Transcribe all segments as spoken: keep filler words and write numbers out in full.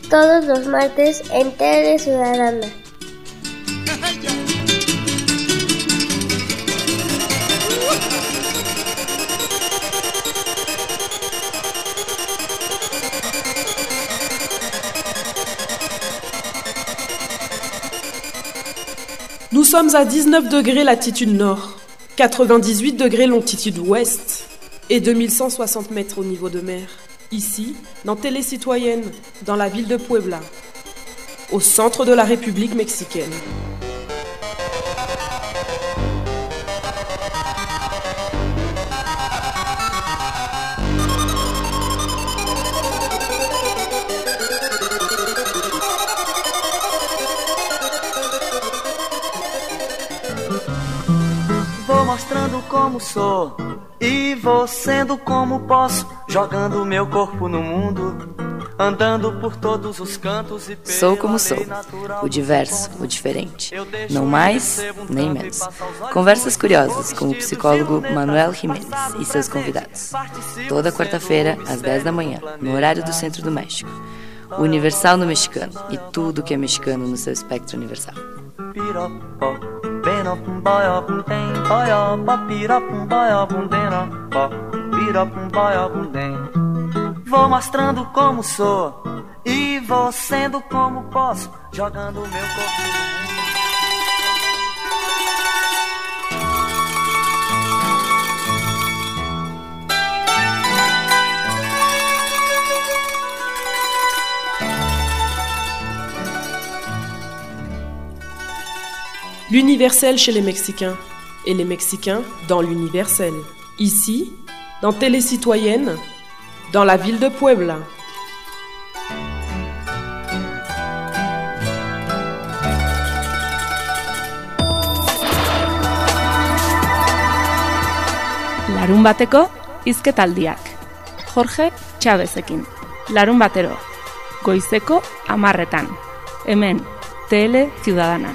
todos los martes en Tele Ciudadana. Nous sommes à dix-neuf degrés latitude nord, quatre-vingt-dix-huit degrés longitude ouest et deux mille cent soixante mètres au niveau de mer. Ici, dans Télé Citoyenne, dans la ville de Puebla, au centre de la République mexicaine. Vou mostrando como sou e vou sendo como posso, jogando meu corpo no mundo, andando por todos os cantos e Sou como sou, o diverso, o diferente, não mais nem menos. Conversas curiosas com o psicólogo Manuel Jiménez e seus convidados. Toda quarta-feira, às dez da manhã, no horário do Centro do México. O Universal no mexicano e tudo que é mexicano no seu espectro universal. Vou mostrando como sou e vou sendo como posso, jogando meu corpo no mundo. L'universel chez les Mexicains et les Mexicains dans l'universel. Ici, dans Télé Citoyenne, dans la ville de Puebla. Larun bateko hizketaldiak. Jorge Chavezekin. Larun batero. Goizeko hamarretan. Hemen, Tele Ciudadanan.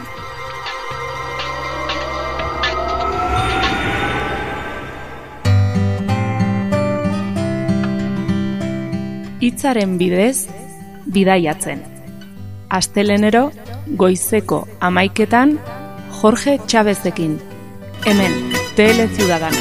Hitzaren bidez, bidaiatzen. Astelenero, goizeko hamaiketan, Jorge Chavezekin. Hemen, Tele Ciudadana.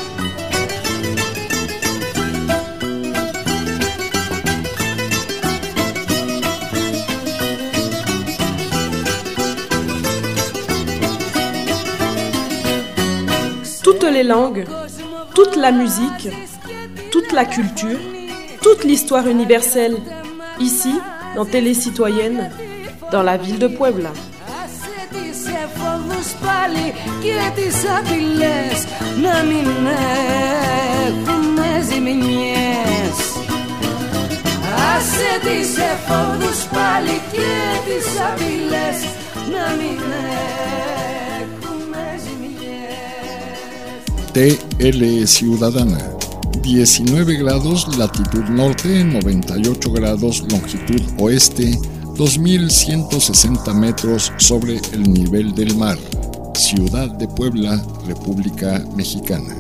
Toutes les langues, toute la musique, toute la culture, toute l'histoire universelle, ici, dans Télé Citoyenne, dans la ville de Puebla. T L Ciudadana. diecinueve grados latitud norte, noventa y ocho grados longitud oeste, dos mil ciento sesenta metros sobre el nivel del mar. Ciudad de Puebla, República Mexicana.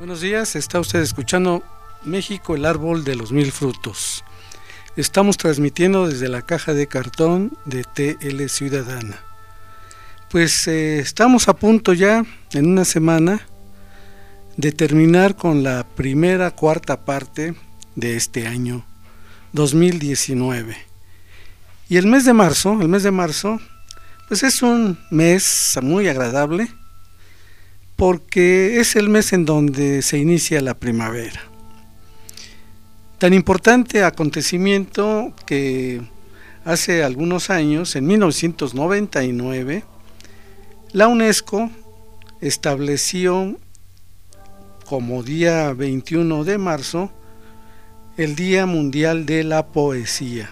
Buenos días, está usted escuchando México, el árbol de los mil frutos. Estamos transmitiendo desde la caja de cartón de T L Ciudadana. Pues eh, estamos a punto ya, en una semana, de terminar con la primera cuarta parte de este año dos mil diecinueve. Y el mes de marzo, el mes de marzo, pues es un mes muy agradable, porque es el mes en donde se inicia la primavera. Tan importante acontecimiento que hace algunos años, en mil novecientos noventa y nueve, la UNESCO estableció como día veintiuno de marzo el Día Mundial de la Poesía,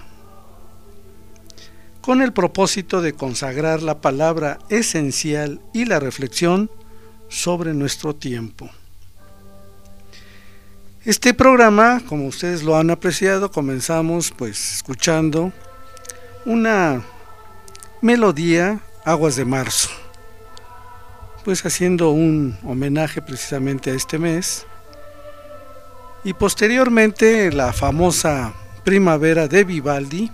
con el propósito de consagrar la palabra esencial y la reflexión sobre nuestro tiempo. Este programa, como ustedes lo han apreciado, comenzamos pues escuchando una melodía, Aguas de Marzo, pues haciendo un homenaje precisamente a este mes, y posteriormente la famosa Primavera de Vivaldi,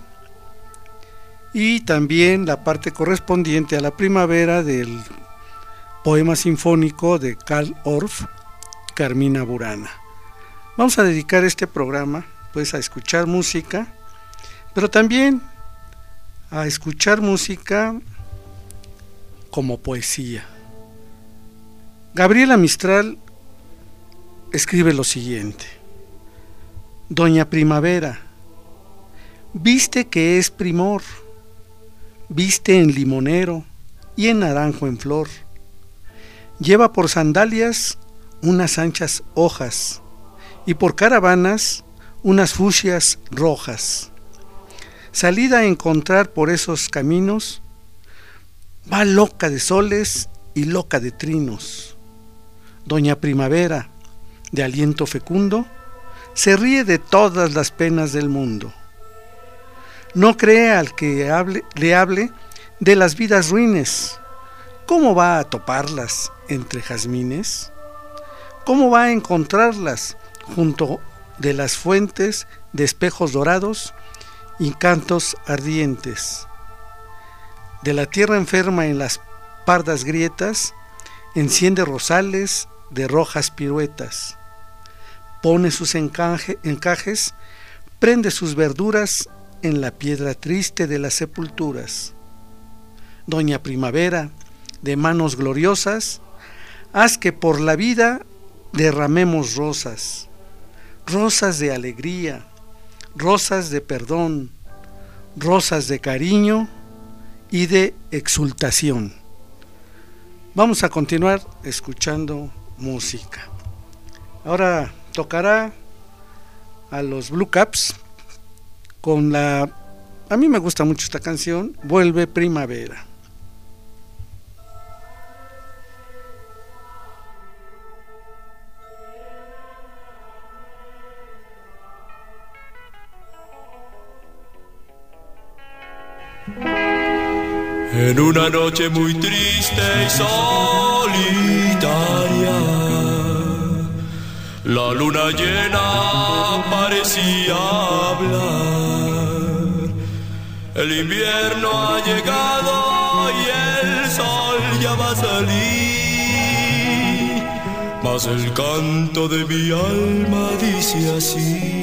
y también la parte correspondiente a la primavera del poema sinfónico de Carl Orff, Carmina Burana. Vamos a dedicar este programa pues a escuchar música, pero también a escuchar música como poesía. Gabriela Mistral escribe lo siguiente: Doña Primavera, viste que es primor, viste en limonero y en naranjo en flor. Lleva por sandalias unas anchas hojas y por caravanas unas fucsias rojas. Salida a encontrar por esos caminos, va loca de soles y loca de trinos. Doña Primavera, de aliento fecundo, se ríe de todas las penas del mundo. No cree al que hable, le hable de las vidas ruines. ¿Cómo va a toparlas entre jazmines? ¿Cómo va a encontrarlas junto de las fuentes de espejos dorados y cantos ardientes? De la tierra enferma en las pardas grietas, enciende rosales de rojas piruetas. Pone sus encaje, encajes, prende sus verduras en la piedra triste de las sepulturas. Doña Primavera, de manos gloriosas, haz que por la vida derramemos rosas, rosas de alegría, rosas de perdón, rosas de cariño y de exultación. Vamos a continuar escuchando música. Ahora tocará a los Blue Caps con la, a mí me gusta mucho esta canción, Vuelve Primavera. En una noche muy triste y solitaria, la luna llena parecía hablar. El invierno ha llegado y el sol ya va a salir, mas el canto de mi alma dice así.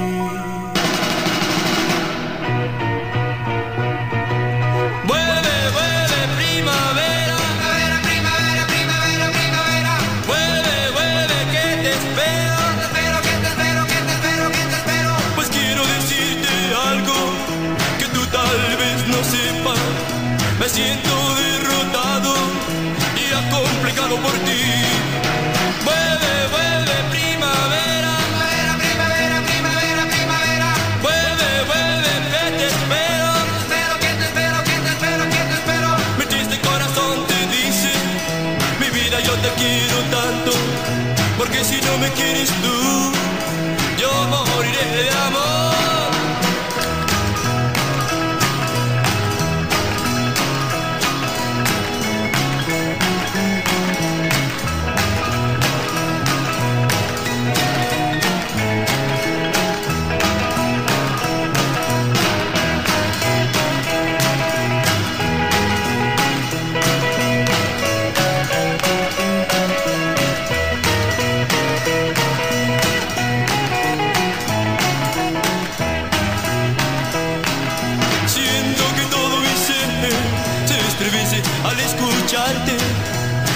Me siento derrotado y acomplejado por ti. Vuelve, vuelve primavera, primavera, primavera, primavera.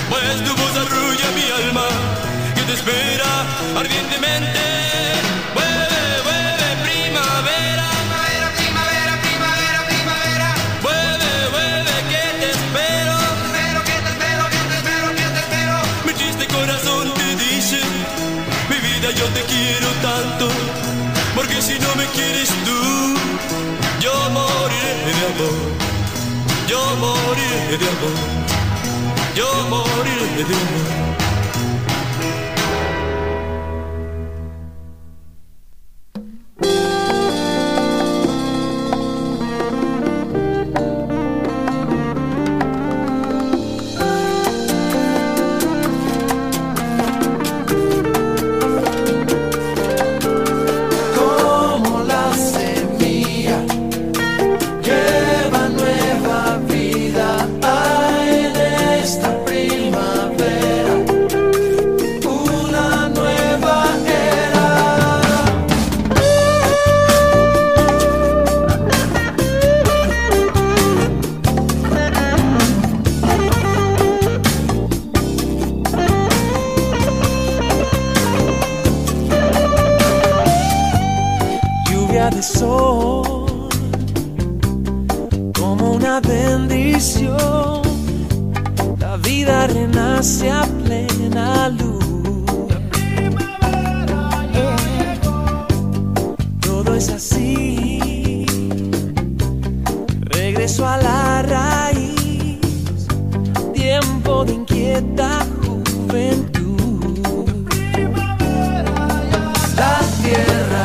pues tu voz arrulla mi alma que te espera ardientemente. Vuelve, vuelve, primavera, primavera, primavera, primavera, primavera. Vuelve, vuelve, que te espero, espero, que te espero, que te espero, que te espero. Mi triste corazón te dice, mi vida yo te quiero tanto, porque si no me quieres tú, yo moriré de amor, yo moriré de amor, yo moriré de amor. De sol, como una bendición, la vida renace a plena luz. Todo es así, regreso a la raíz, tiempo de inquieta juventud. La tierra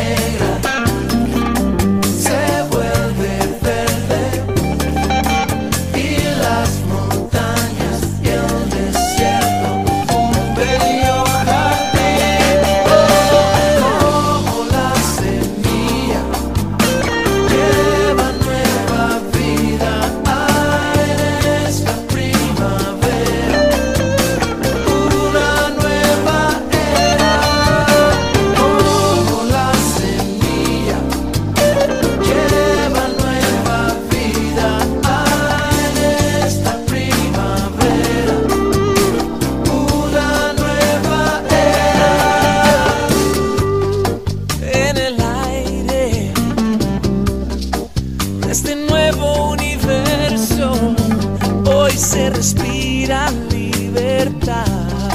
se respira libertad.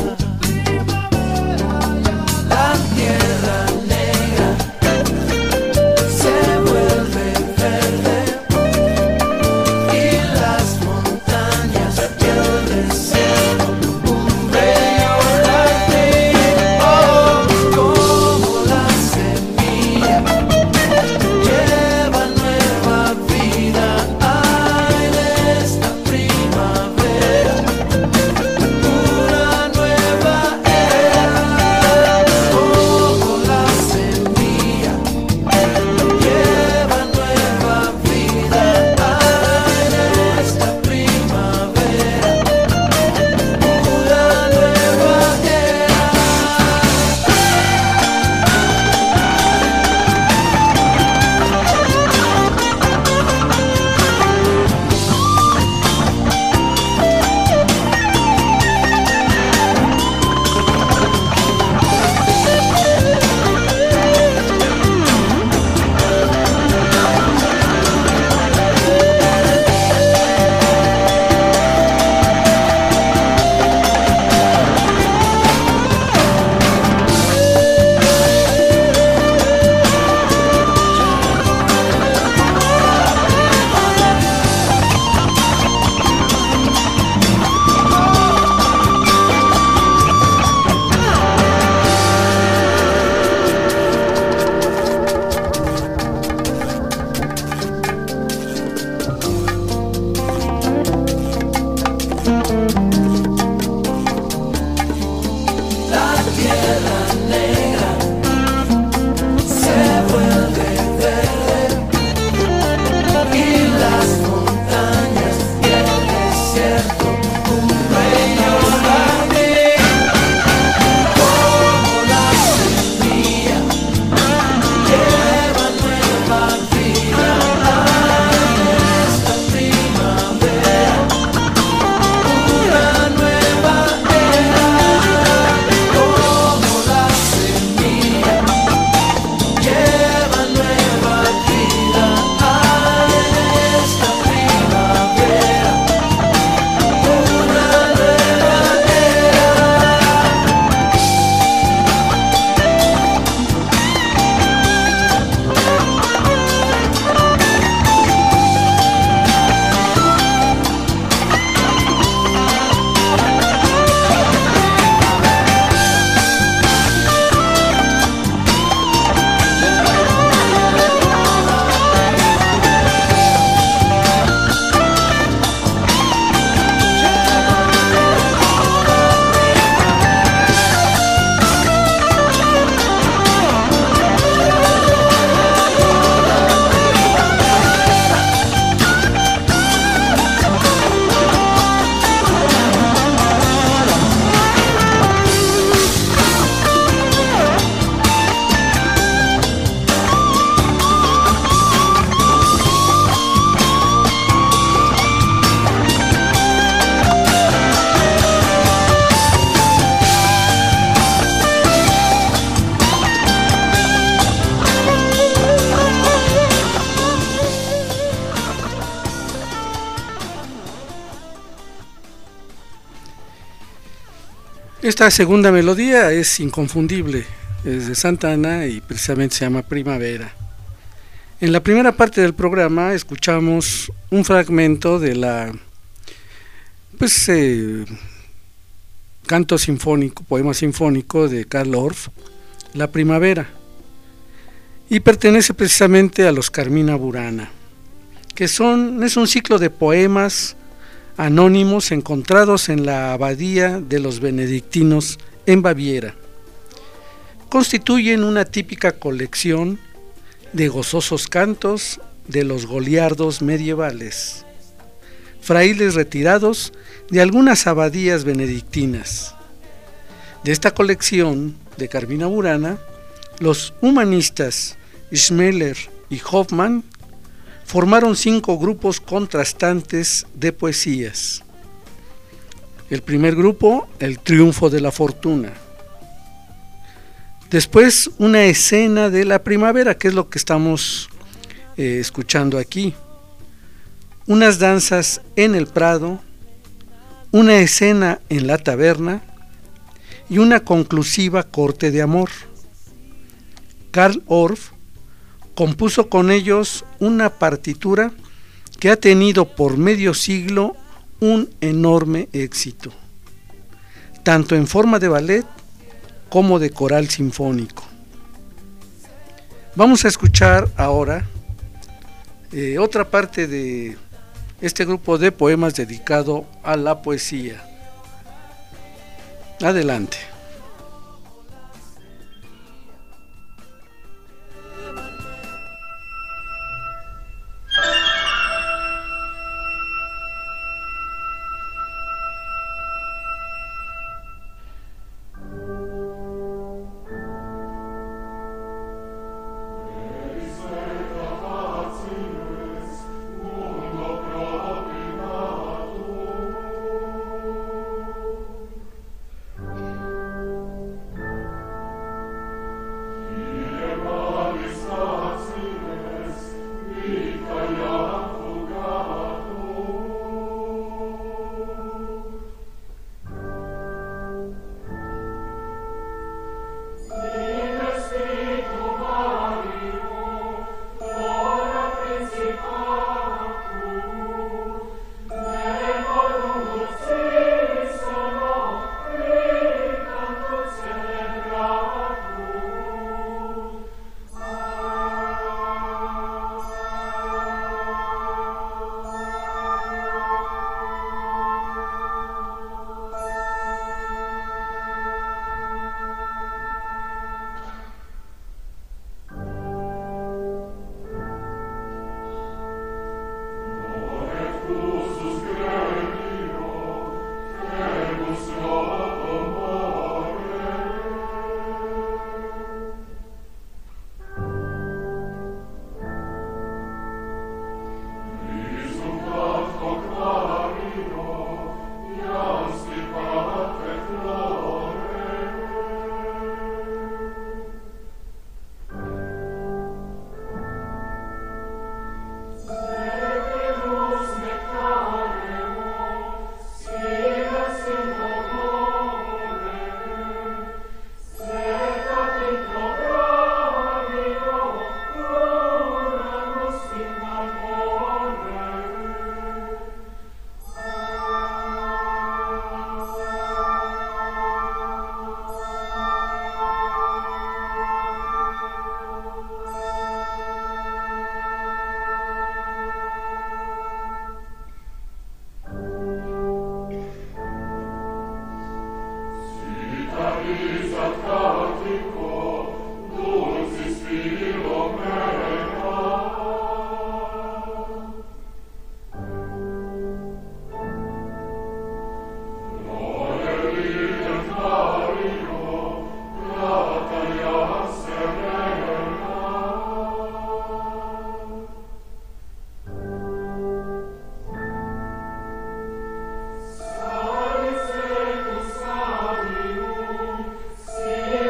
La tierra negra se vuelve verde y las montañas y el desierto un bello jardín. Oh, como la semilla lleva nueva vida en esta primavera, una nueva Esta segunda melodía es inconfundible, es de Santa Ana y precisamente se llama Primavera. En la primera parte del programa escuchamos un fragmento de la pues eh, canto sinfónico, poema sinfónico de Carl Orff, La Primavera, y pertenece precisamente a los Carmina Burana, que son es un ciclo de poemas anónimos encontrados en la abadía de los benedictinos en Baviera. Constituyen una típica colección de gozosos cantos de los goliardos medievales, frailes retirados de algunas abadías benedictinas. De esta colección de Carmina Burana, los humanistas Schmeller y Hoffmann formaron cinco grupos contrastantes de poesías. El primer grupo, El triunfo de la fortuna. Después, una escena de la primavera, que es lo que estamos eh, escuchando aquí. Unas danzas en el prado, una escena en la taberna y una conclusiva corte de amor. Carl Orff compuso con ellos una partitura que ha tenido por medio siglo un enorme éxito, tanto en forma de ballet como de coral sinfónico. Vamos a escuchar ahora eh, otra parte de este grupo de poemas dedicado a la poesía. Adelante. Sale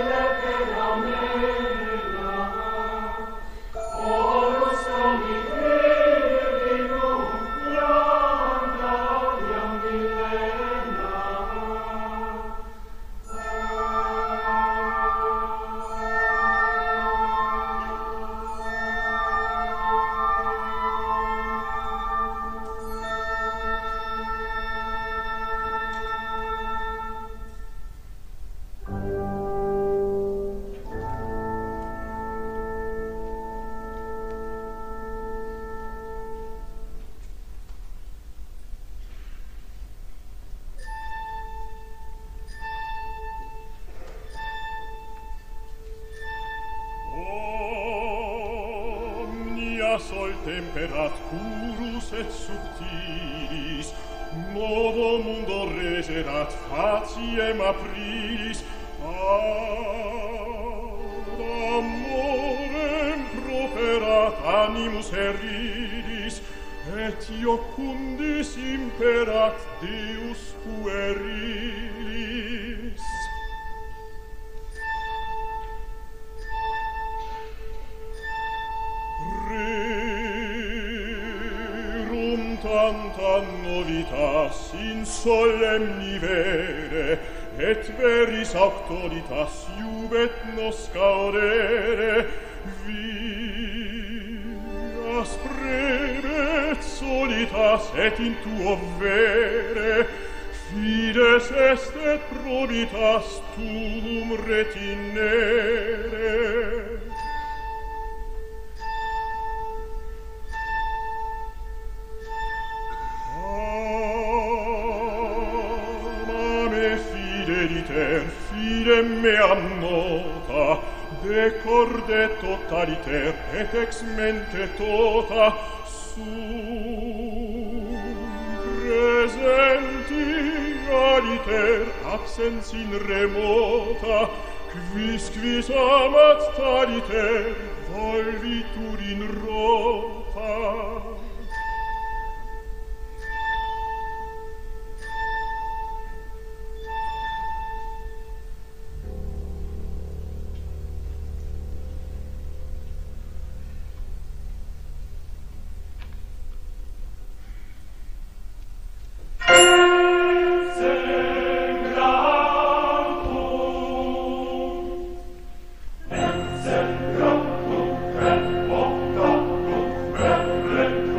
sol temperat purus et subtilis, novo mundo regerat faciem aprilis, ad amorem properat animus eridis, et iocundis imperat Deus puerilis. Rerum tanta novitas in solemni vere, et veris auctoritas iubet nos caudere, vias brevet solitas et in tuo vere, fides est et probitas tuum retinere. Fideliter, fidem meam nota, decorde totaliter, et ex mente tota, sum presenti aliter, absens in remota, quis quis amat taliter, volvitur in rota. Let's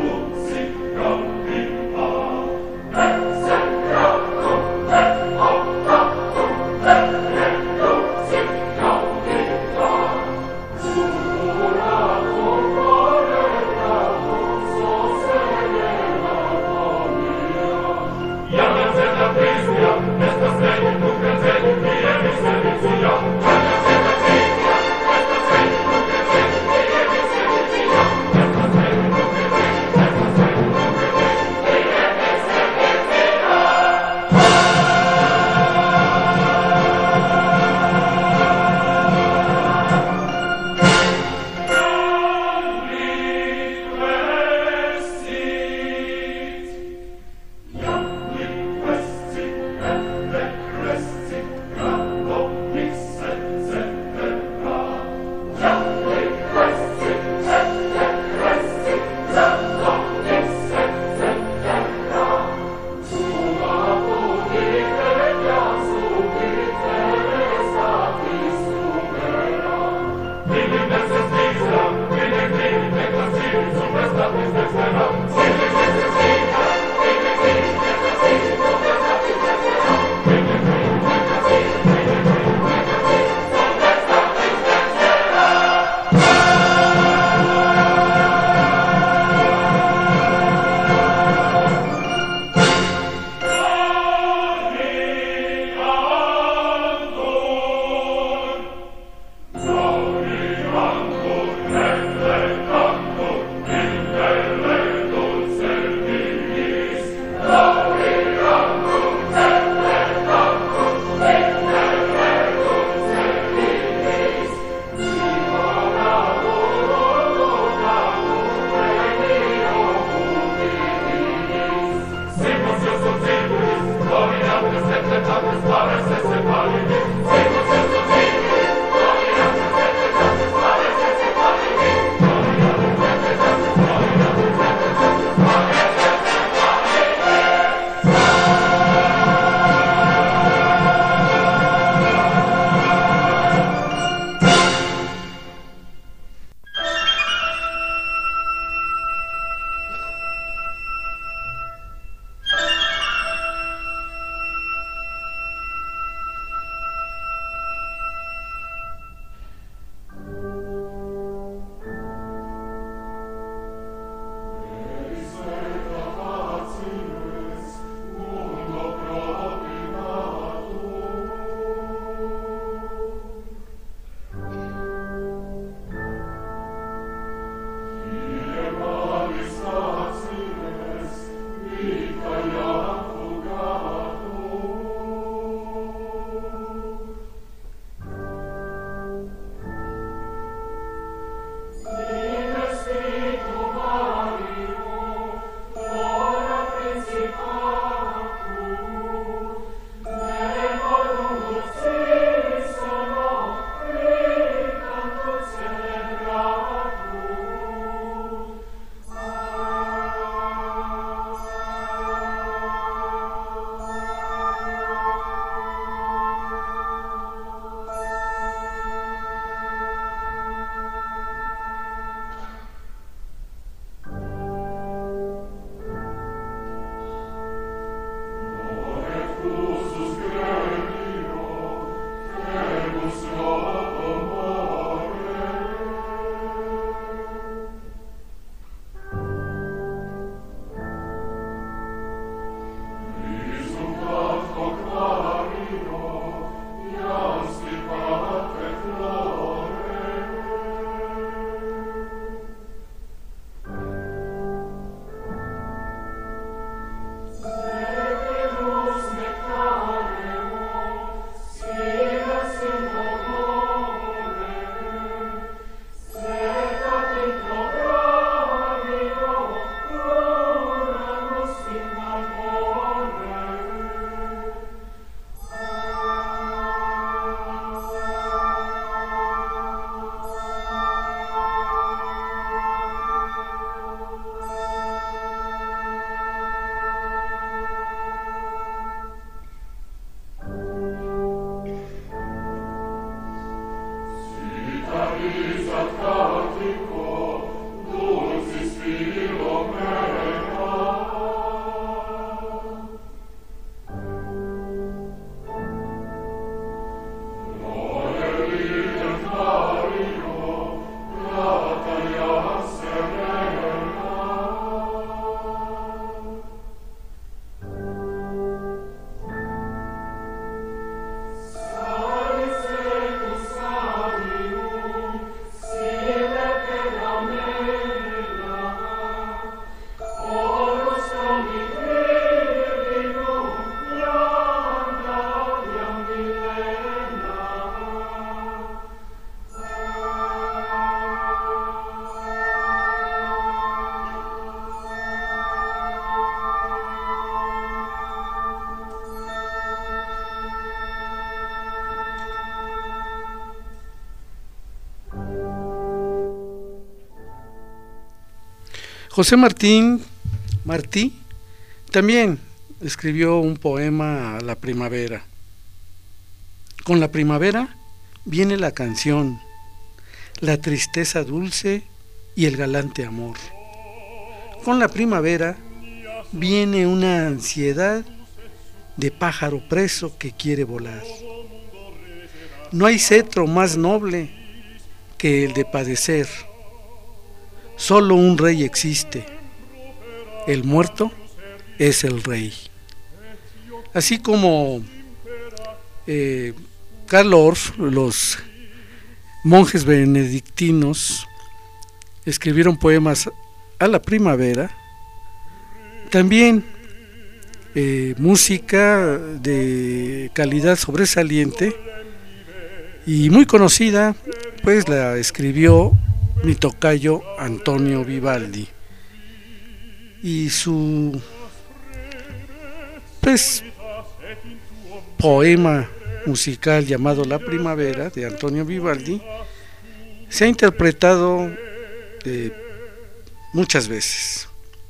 José Martín Martí también escribió un poema a la primavera. Con la primavera viene la canción, la tristeza dulce y el galante amor. Con la primavera viene una ansiedad de pájaro preso que quiere volar. No hay cetro más noble que el de padecer. Solo un rey existe. El muerto es el rey. Así como eh, Karl Orff, los monjes benedictinos escribieron poemas a la primavera, también eh, música de calidad sobresaliente y muy conocida, pues la escribió mi tocayo Antonio Vivaldi, y su pues poema musical llamado La Primavera de Antonio Vivaldi se ha interpretado eh, muchas veces.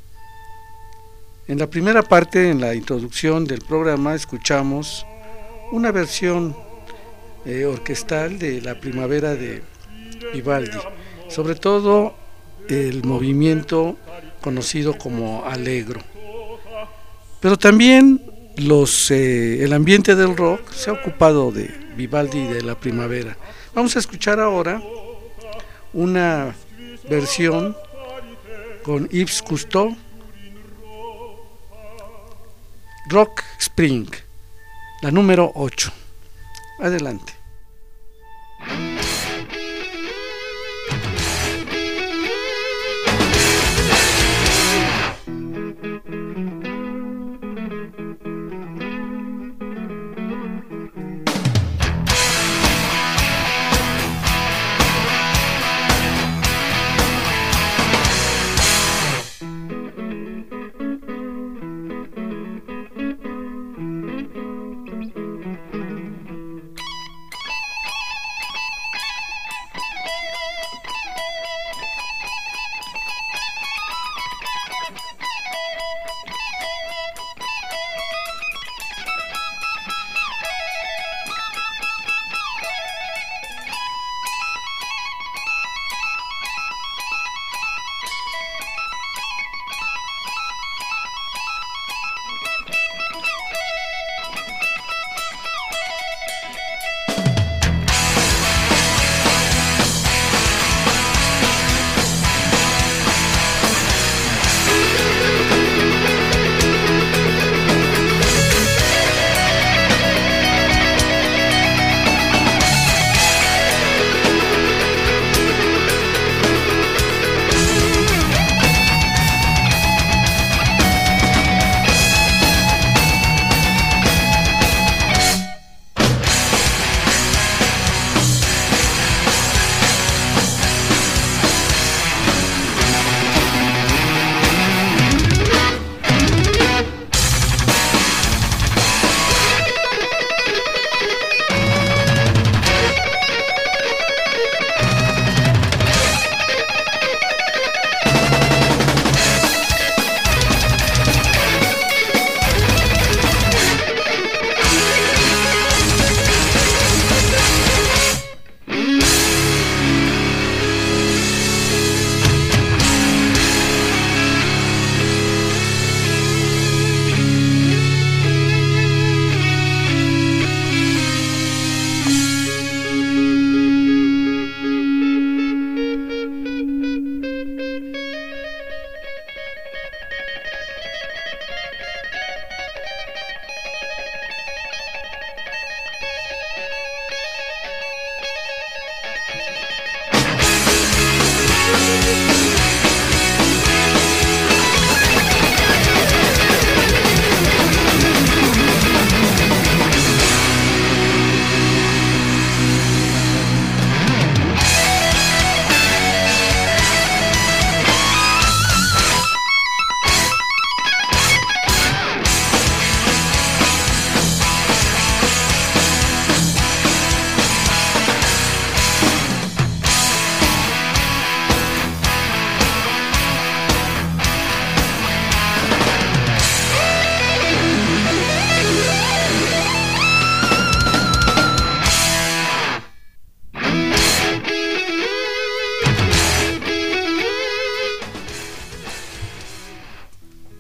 En la primera parte, en la introducción del programa, escuchamos una versión eh, orquestal de La Primavera de Vivaldi, sobre todo el movimiento conocido como Allegro. Pero también los, eh, el ambiente del rock se ha ocupado de Vivaldi y de La Primavera. Vamos a escuchar ahora una versión con Yves Cousteau, Rock Spring, la número ocho. Adelante.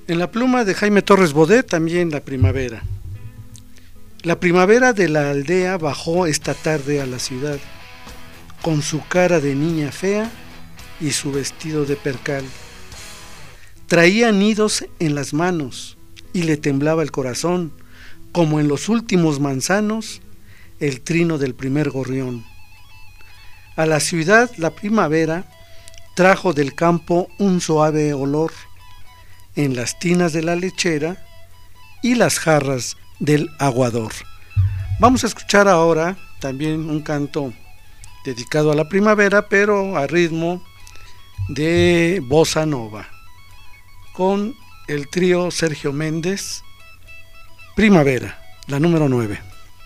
En la pluma de Jaime Torres Bodet también la primavera. La primavera de la aldea bajó esta tarde a la ciudad, con su cara de niña fea y su vestido de percal. Traía nidos en las manos y le temblaba el corazón, como en los últimos manzanos, el trino del primer gorrión. A la ciudad la primavera trajo del campo un suave olor en las tinas de la lechera y las jarras del aguador. Vamos a escuchar ahora también un canto dedicado a la primavera, pero a ritmo de bossa nova, con el trío Sergio Méndez, Primavera, la número nueve.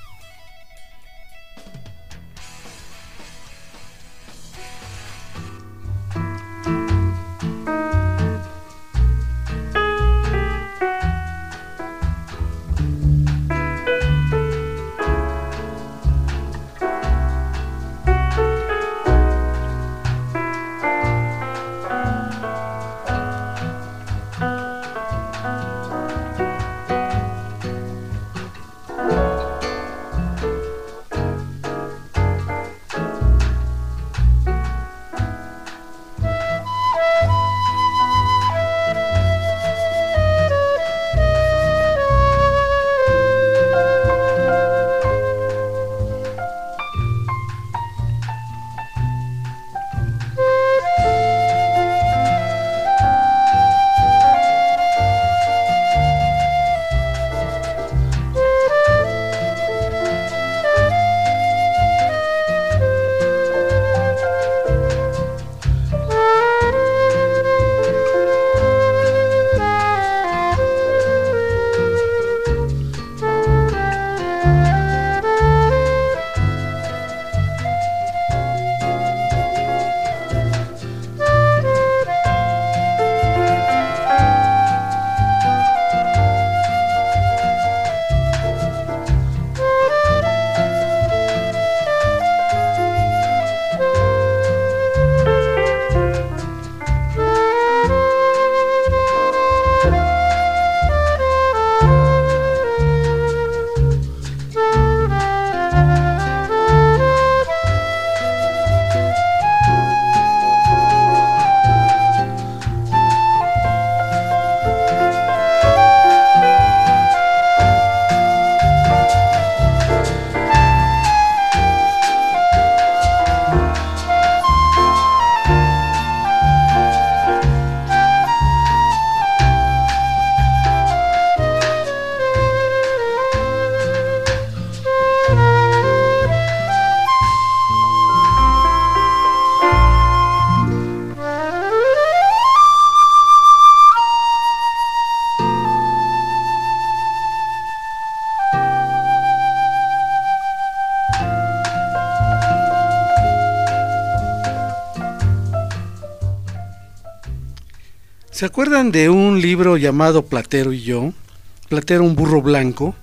¿Se acuerdan de un libro llamado Platero y yo? Platero, un burro blanco.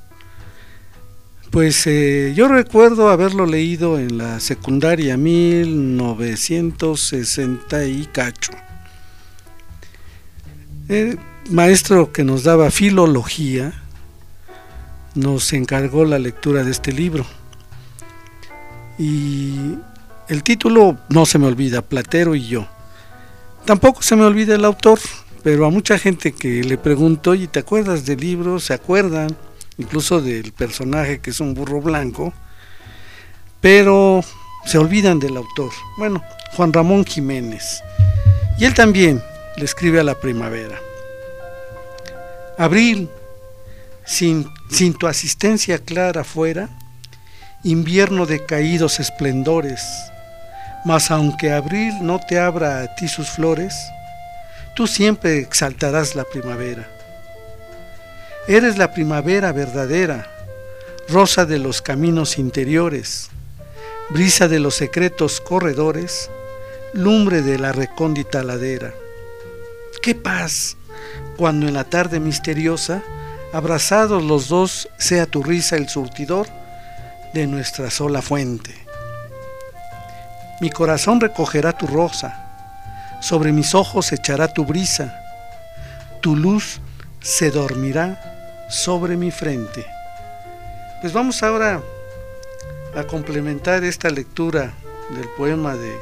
Pues eh, yo recuerdo haberlo leído en la secundaria, mil novecientos sesenta y cacho. El maestro que nos daba filología nos encargó la lectura de este libro. Y el título no se me olvida, Platero y yo. Tampoco se me olvida el autor, pero a mucha gente que le pregunto, ¿y te acuerdas del libro? Se acuerdan incluso del personaje que es un burro blanco, pero se olvidan del autor. Bueno, Juan Ramón Jiménez. Y él también le escribe a la primavera. Abril, sin, sin tu asistencia clara fuera, invierno de caídos esplendores, mas aunque abril no te abra a ti sus flores, tú siempre exaltarás la primavera. Eres la primavera verdadera, rosa de los caminos interiores, brisa de los secretos corredores, lumbre de la recóndita ladera. ¡Qué paz! Cuando en la tarde misteriosa, abrazados los dos, sea tu risa el surtidor de nuestra sola fuente. Mi corazón recogerá tu rosa, sobre mis ojos echará tu brisa, tu luz se dormirá sobre mi frente. Pues vamos ahora a complementar esta lectura del poema de,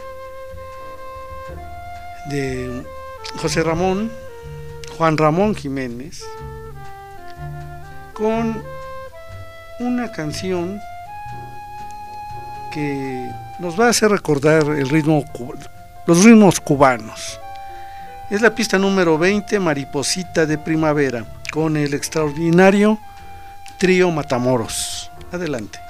de José Ramón, Juan Ramón Jiménez, con una canción que nos va a hacer recordar el ritmo, los ritmos cubanos. Es la pista número veinte, Mariposita de Primavera, con el extraordinario Trío Matamoros. Adelante.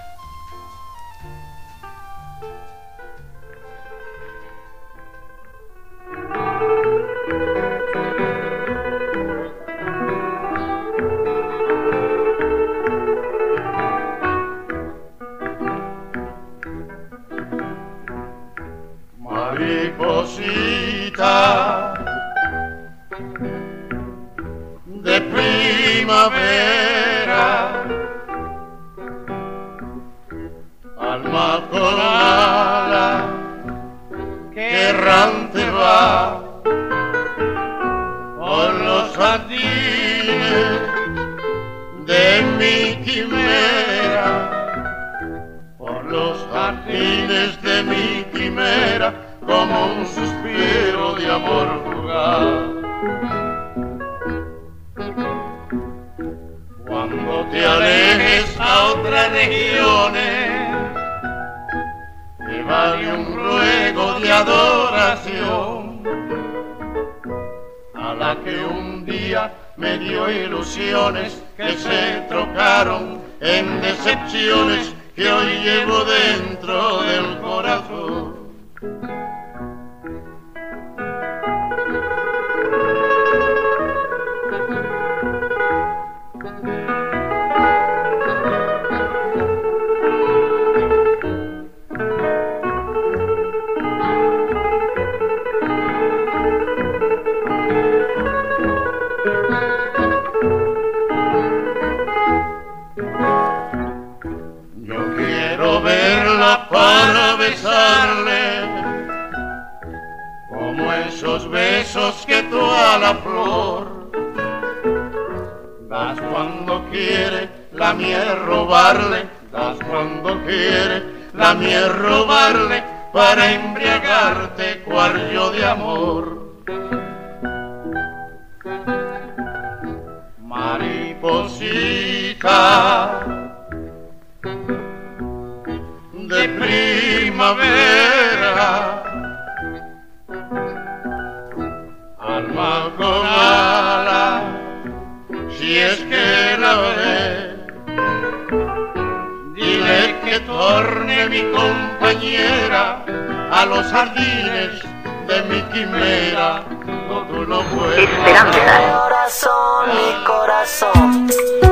Mariposita de primavera, alma con ala que errante va por los jardines de mi quimera, por los jardines de mi quimera, como un suspiro de amor fugaz. Cuando te alejes a otras regiones, te vale un ruego de adoración a la que un día me dio ilusiones que se trocaron en decepciones que hoy llevo dentro del corazón. Para besarle como esos besos que tú a la flor das cuando quiere, la mía es robarle, das cuando quiere, la mía es robarle para embriagarte cual yo de amor. Mariposita de primavera, alma con ala, si es que la ve, dile que torne mi compañera a los jardines de mi quimera, no tú no puedes. Esperanza. Corazón, mi corazón.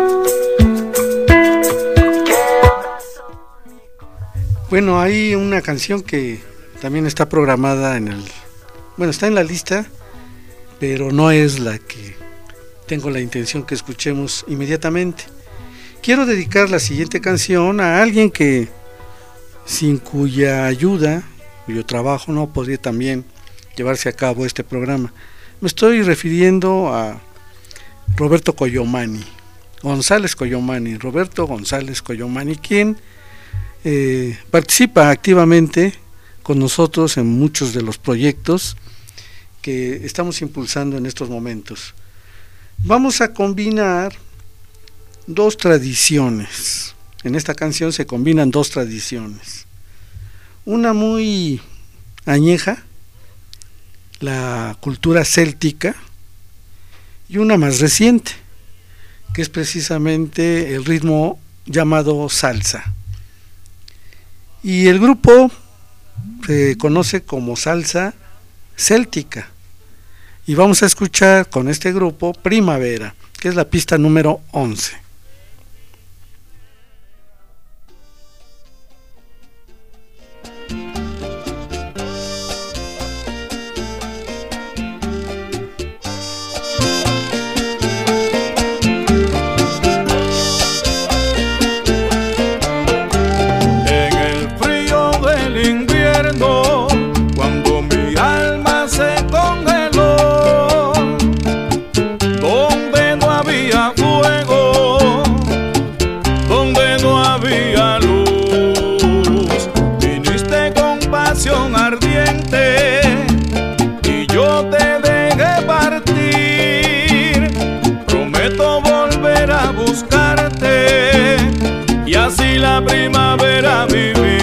Bueno, hay una canción que también está programada en el... Bueno, está en la lista, pero no es la que tengo la intención que escuchemos inmediatamente. Quiero dedicar la siguiente canción a alguien que, sin cuya ayuda, cuyo trabajo no podría también llevarse a cabo este programa. Me estoy refiriendo a Roberto Coyomani, González Coyomani, Roberto González Coyomani, quien Eh, participa activamente con nosotros en muchos de los proyectos que estamos impulsando en estos momentos. Vamos a combinar dos tradiciones. En esta canción se combinan dos tradiciones. Una muy añeja, la cultura céltica, y una más reciente, que es precisamente el ritmo llamado salsa. Y el grupo se conoce como salsa céltica. Y vamos a escuchar con este grupo Primavera, que es la pista número once. Donde no había primavera vivir.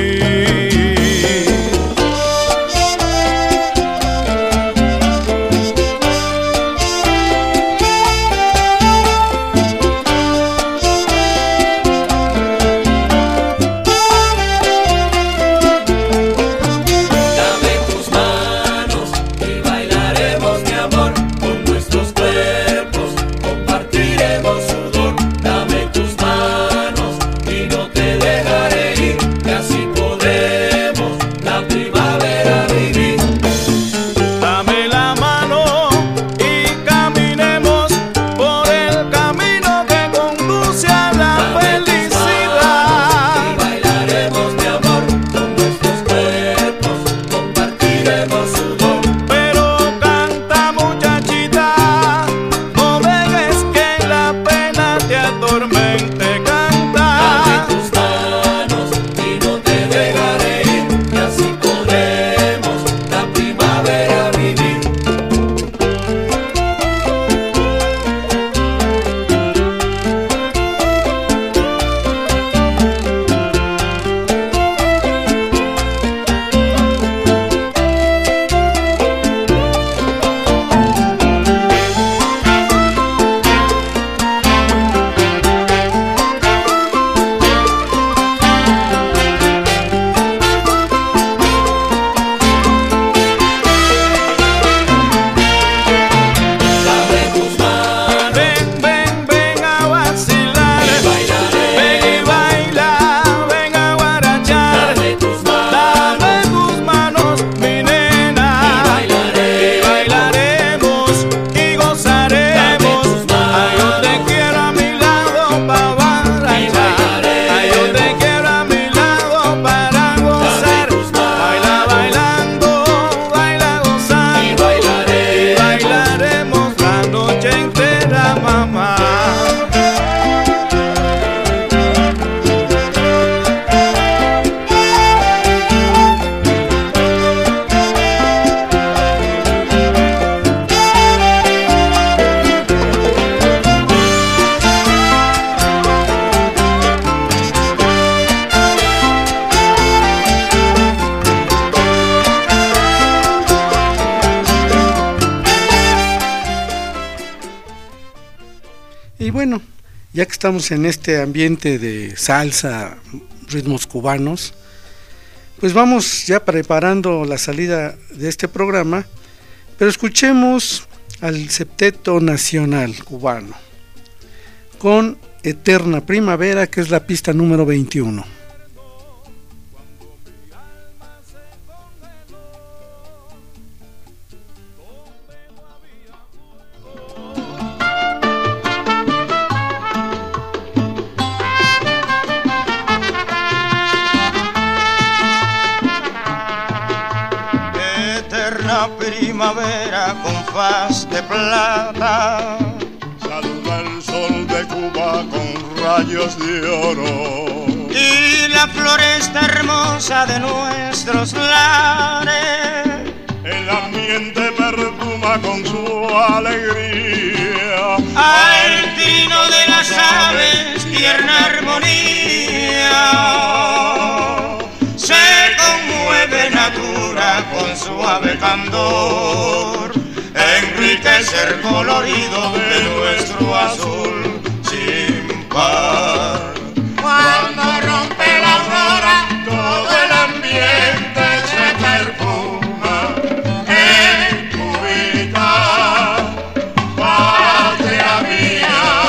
Ya que estamos en este ambiente de salsa, ritmos cubanos, pues vamos ya preparando la salida de este programa, pero escuchemos al Septeto Nacional Cubano con Eterna Primavera, que es la pista número veintiuno. Primavera con faz de plata, saluda el sol de Cuba con rayos de oro, y la floresta hermosa de nuestros lares, el ambiente perfuma con su alegría, al trino de las aves tierna armonía, se conmueve natura con suave candor, enriquece el colorido de nuestro azul sin par. Cuando rompe la aurora, todo el ambiente se perfuma en Cubita, patria mía.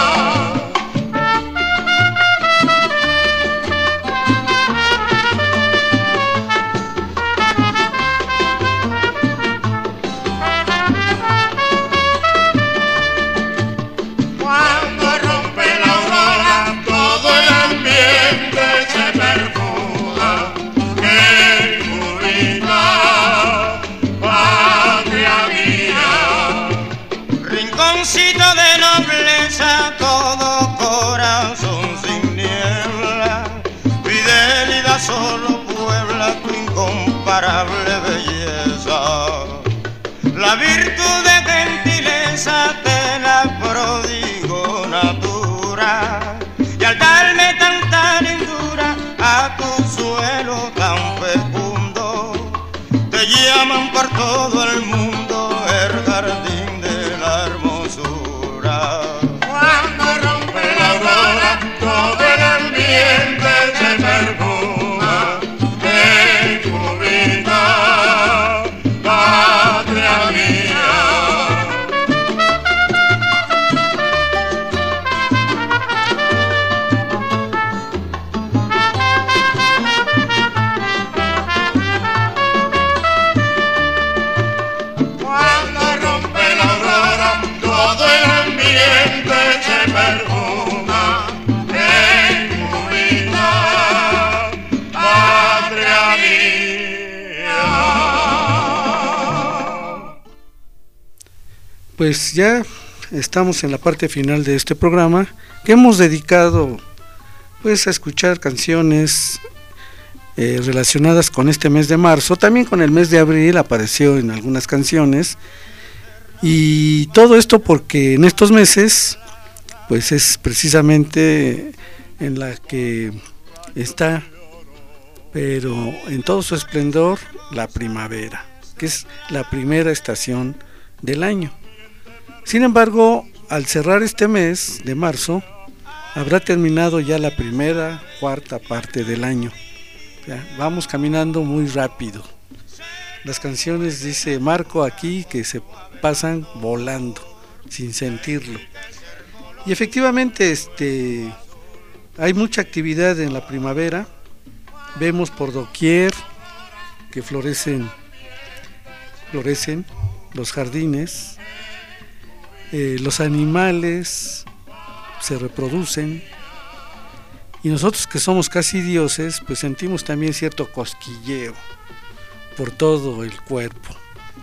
De nobleza, todo corazón sin niebla, fidelidad solo puebla tu incomparable belleza. La virtud de gentileza te la prodigo natura, y al darme tanta lindura llaman por todo el mundo el jardín de la hermosura. Cuando rompe la aurora, todo el ambiente se perfuma de tu vida, patria mía. Pues ya estamos en la parte final de este programa que hemos dedicado pues a escuchar canciones eh, relacionadas con este mes de marzo, también con el mes de abril apareció en algunas canciones, y todo esto porque en estos meses pues es precisamente en la que está, pero en todo su esplendor, la primavera, que es la primera estación del año. Sin embargo, al cerrar este mes de marzo, habrá terminado ya la primera cuarta parte del año. Ya, vamos caminando muy rápido. Las canciones, dice Marco aquí, que se pasan volando, sin sentirlo. Y efectivamente, este, hay mucha actividad en la primavera. Vemos por doquier que florecen, florecen los jardines. Eh, los animales se reproducen y nosotros que somos casi dioses pues sentimos también cierto cosquilleo por todo el cuerpo.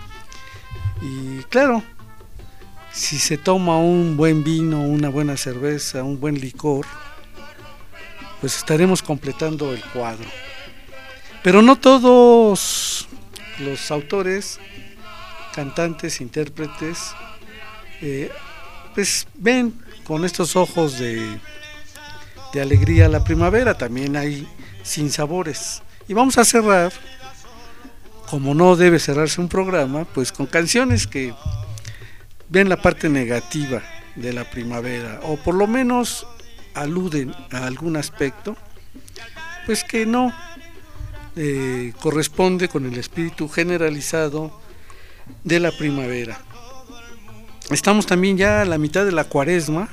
Y claro, si se toma un buen vino, una buena cerveza, un buen licor, pues estaremos completando el cuadro. Pero no todos los autores, cantantes, intérpretes Eh, pues ven con estos ojos de, de alegría la primavera. También hay sinsabores, y vamos a cerrar, como no debe cerrarse un programa, pues con canciones que ven la parte negativa de la primavera, o por lo menos aluden a algún aspecto pues que no eh, corresponde con el espíritu generalizado de la primavera. Estamos también ya a la mitad de la cuaresma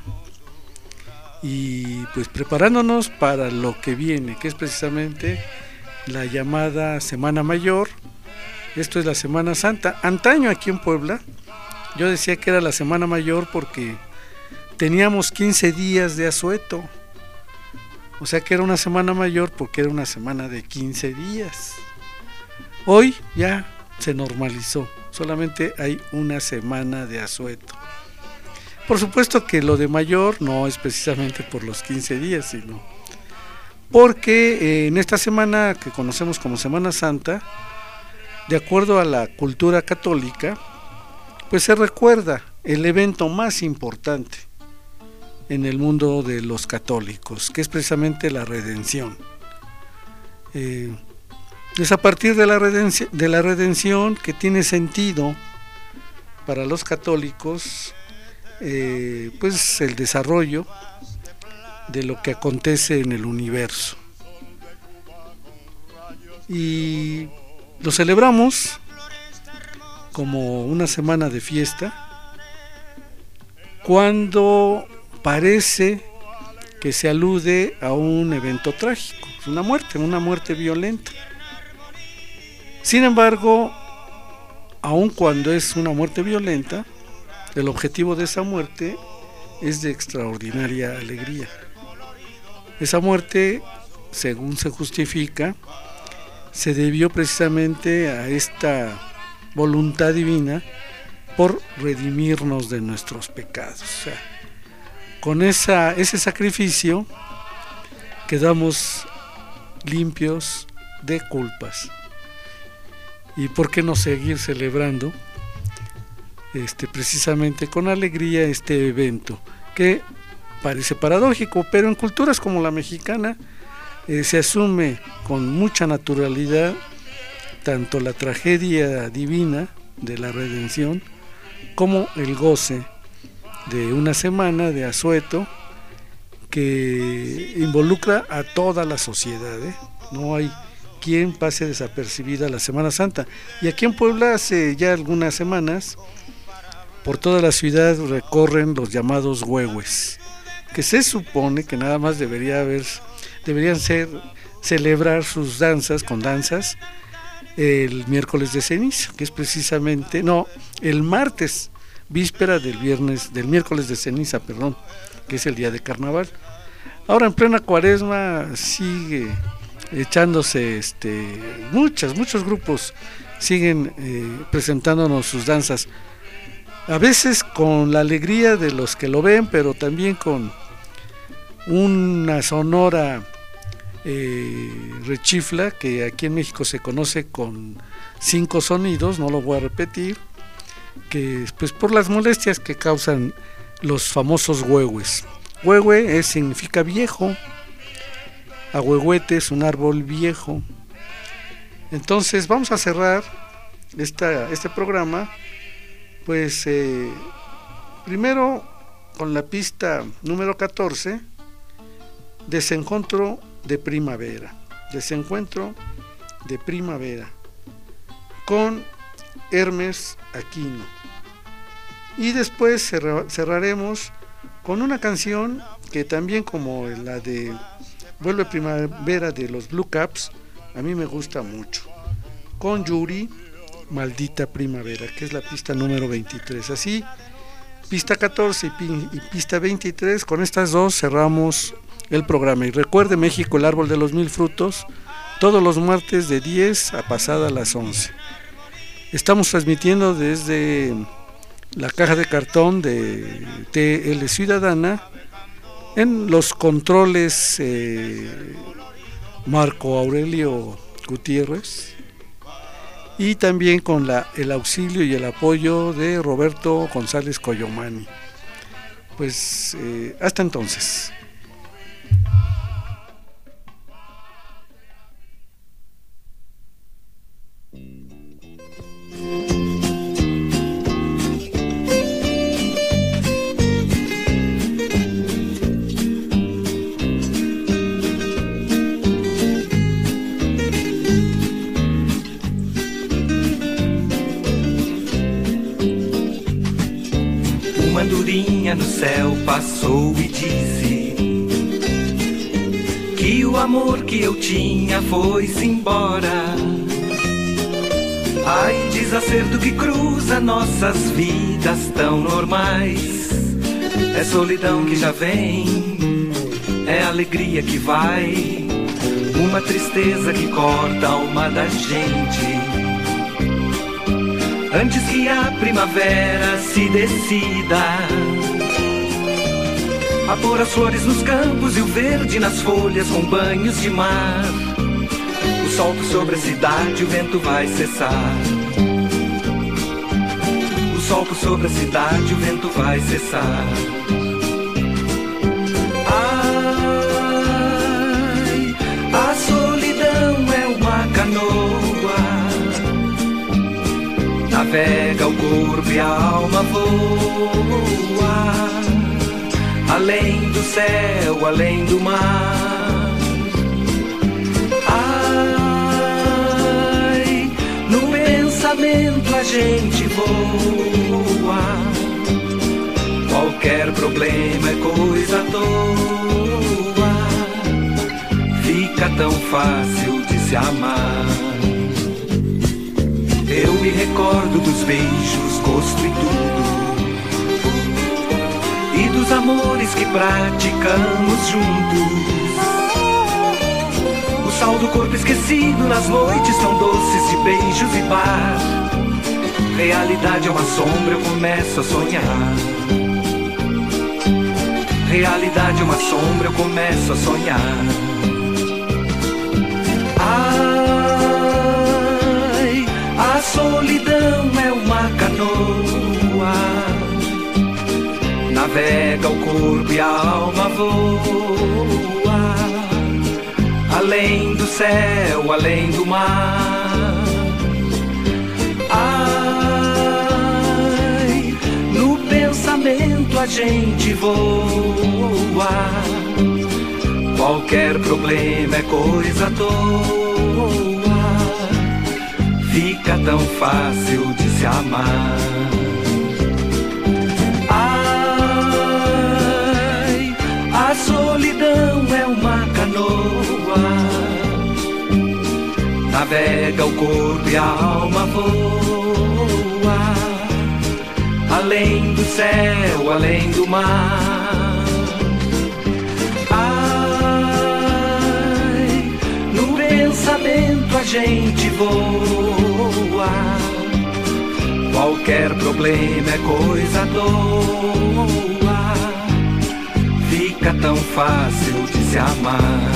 y pues preparándonos para lo que viene, que es precisamente la llamada Semana Mayor. Esto es la Semana Santa. Antaño aquí en Puebla yo decía que era la Semana Mayor porque teníamos quince días de asueto, o sea que era una Semana Mayor porque era una semana de quince días. Hoy ya se normalizó, solamente hay una semana de asueto. Por supuesto que lo de mayor no es precisamente por los quince días, sino porque eh, en esta semana que conocemos como Semana Santa, de acuerdo a la cultura católica, pues se recuerda el evento más importante en el mundo de los católicos, que es precisamente la redención. Eh, Es a partir de la redención, de la redención que tiene sentido para los católicos, eh, pues el desarrollo de lo que acontece en el universo. Y lo celebramos como una semana de fiesta, cuando parece que se alude a un evento trágico, una muerte, una muerte violenta. Sin embargo, aun cuando es una muerte violenta, el objetivo de esa muerte es de extraordinaria alegría. Esa muerte, según se justifica, se debió precisamente a esta voluntad divina por redimirnos de nuestros pecados. O sea, con esa, ese sacrificio quedamos limpios de culpas. Y por qué no seguir celebrando este, precisamente con alegría este evento, que parece paradójico, pero en culturas como la mexicana eh, se asume con mucha naturalidad tanto la tragedia divina de la redención como el goce de una semana de asueto que involucra a toda la sociedad, ¿eh? No hay quien pase desapercibida la Semana Santa. Y aquí en Puebla hace ya algunas semanas, por toda la ciudad recorren los llamados huehues, que se supone que nada más debería haber, deberían ser celebrar sus danzas con danzas el miércoles de ceniza, que es precisamente, no, el martes, víspera del viernes, del miércoles de ceniza, perdón, que es el día de carnaval. Ahora en plena cuaresma sigue echándose, este, muchas, muchos grupos siguen eh, presentándonos sus danzas, a veces con la alegría de los que lo ven, pero también con una sonora eh, rechifla que aquí en México se conoce con cinco sonidos, no lo voy a repetir, que pues por las molestias que causan los famosos huehues. Huehue es, significa viejo, ahuehuete es un árbol viejo. Entonces vamos a cerrar esta, este programa pues eh, primero con la pista número catorce, Desencuentro de Primavera, Desencuentro de Primavera, con Hermes Aquino. Y después cerra, cerraremos con una canción que también, como la de Vuelve Primavera de los Blue Caps, a mí me gusta mucho, con Yuri, Maldita Primavera, que es la pista número veintitrés. Así, pista catorce y, pi, y pista veintitrés, con estas dos cerramos el programa. Y recuerde, México, el árbol de los mil frutos, todos los martes de diez a pasada las once. Estamos transmitiendo desde la caja de cartón de T L Ciudadana, en los controles eh, Marco Aurelio Gutiérrez, y también con la, el auxilio y el apoyo de Roberto González Coyomani. Pues eh, hasta entonces. Andorinha no céu passou e disse que o amor que eu tinha foi-se embora. Ai, desacerto que cruza nossas vidas tão normais. É solidão que já vem, é alegria que vai, uma tristeza que corta a alma da gente. Antes que a primavera se decida a pôr as flores nos campos e o verde nas folhas com banhos de mar, o sol sobre a cidade, o vento vai cessar. O sol sobre a cidade, o vento vai cessar. Ai, a solidão é uma canoa, navega o corpo e a alma voa, além do céu, além do mar. Ai, no pensamento a gente voa, qualquer problema é coisa à toa, fica tão fácil de se amar. Eu me recordo dos beijos, gosto e tudo, e dos amores que praticamos juntos. O sal do corpo esquecido nas noites tão doces de beijos e bar. Realidade é uma sombra, eu começo a sonhar. Realidade é uma sombra, eu começo a sonhar. Ai, a solidão é uma canoa, navega o corpo e a alma voa, além do céu, além do mar. pensamento a gente voa. Qualquer problema é coisa à toa. Fica tão fácil de se amar. Ai, a solidão é uma canoa. Navega o corpo e a alma voa. Além do céu, além do mar. Ai, no pensamento a gente voa. Qualquer problema é coisa à toa. Fica tão fácil de se amar.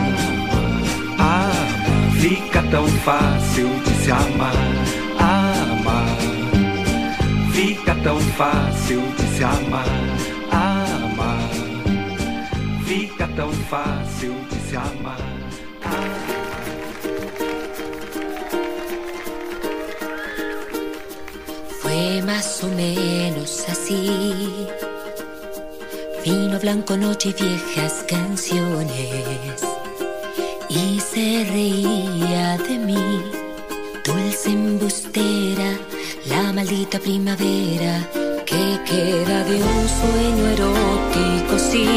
Ah, fica tão fácil de se amar. Amar. Fica tão fácil de se amar, amar. Fica tão fácil de se amar, amar. Fue más o menos así. Vino blanco, noche y viejas canciones. Y se reía de mí, dulce embustera. La maldita primavera que queda de un sueño erótico, sí.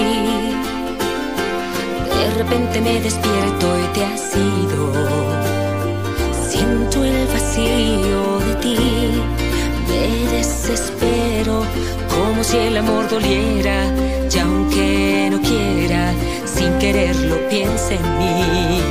De repente me despierto y te has ido. Siento el vacío de ti. Me desespero como si el amor doliera. Y aunque no quiera, sin quererlo piensa en mí.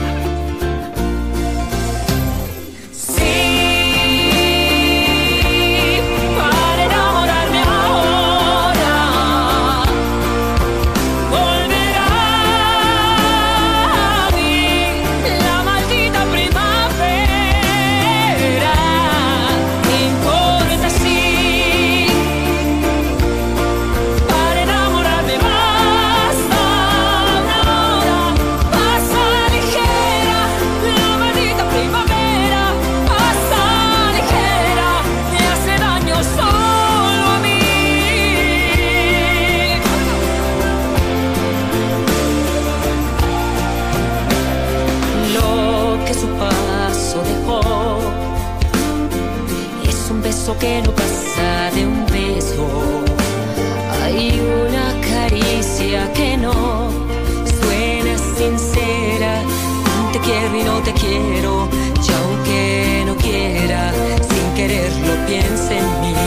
Que no pasa de un beso. Hay una caricia que no suena sincera. Te quiero y no te quiero. Y aunque no quiera, sin quererlo piensa en mí.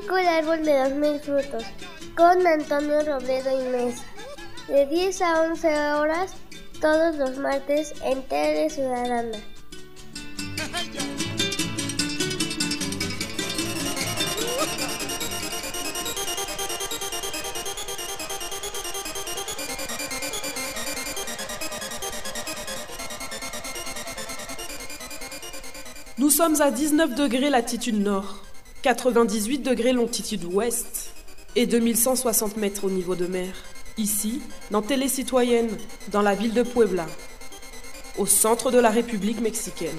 Nico el árbol de los mil frutos, con Antonio Robledo y Mes, de diez a once horas, todos los martes en Tele Ciudadana. Nous sommes à dix-neuf degrés latitude nord, quatre-vingt-dix-huit degrés longitude ouest et deux mille cent soixante mètres au niveau de mer. Ici, dans Télé Citoyenne, dans la ville de Puebla, au centre de la République mexicaine.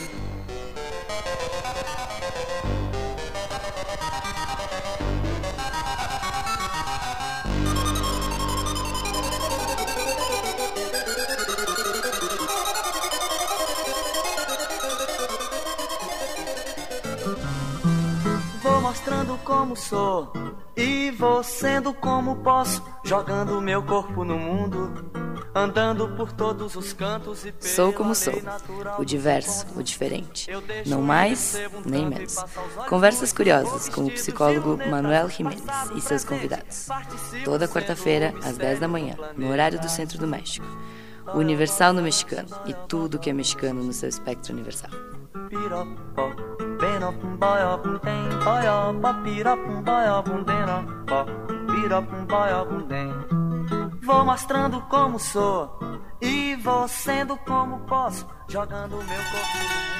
Vou mostrando como sou e vou sendo como posso, jogando meu corpo no mundo, andando por todos os cantos e Sou como sou, o diverso, o diferente, não mais nem menos. Conversas curiosas com o psicólogo Manuel Jiménez e seus convidados. Toda quarta-feira, às dez da manhã, no horário do Centro do México. O Universal no mexicano e tudo que é mexicano no seu espectro universal. Vou mostrando como sou e vou sendo como posso, jogando meu corpo no mundo.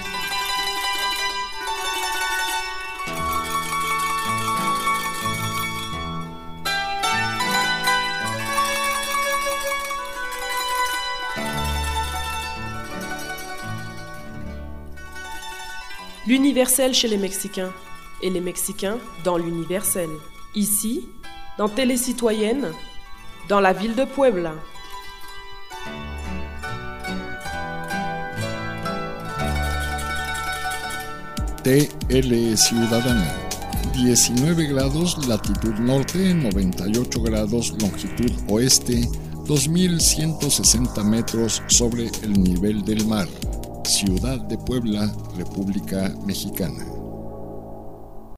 L'universel chez les Mexicains et les Mexicains dans l'universel. Ici, dans Télé Citoyenne, dans la ville de Puebla. T L Ciudadana, diecinueve grados latitud norte, noventa y ocho grados longitud oeste, dos mil ciento sesenta metros sobre el nivel del mar. Ciudad de Puebla, República Mexicana.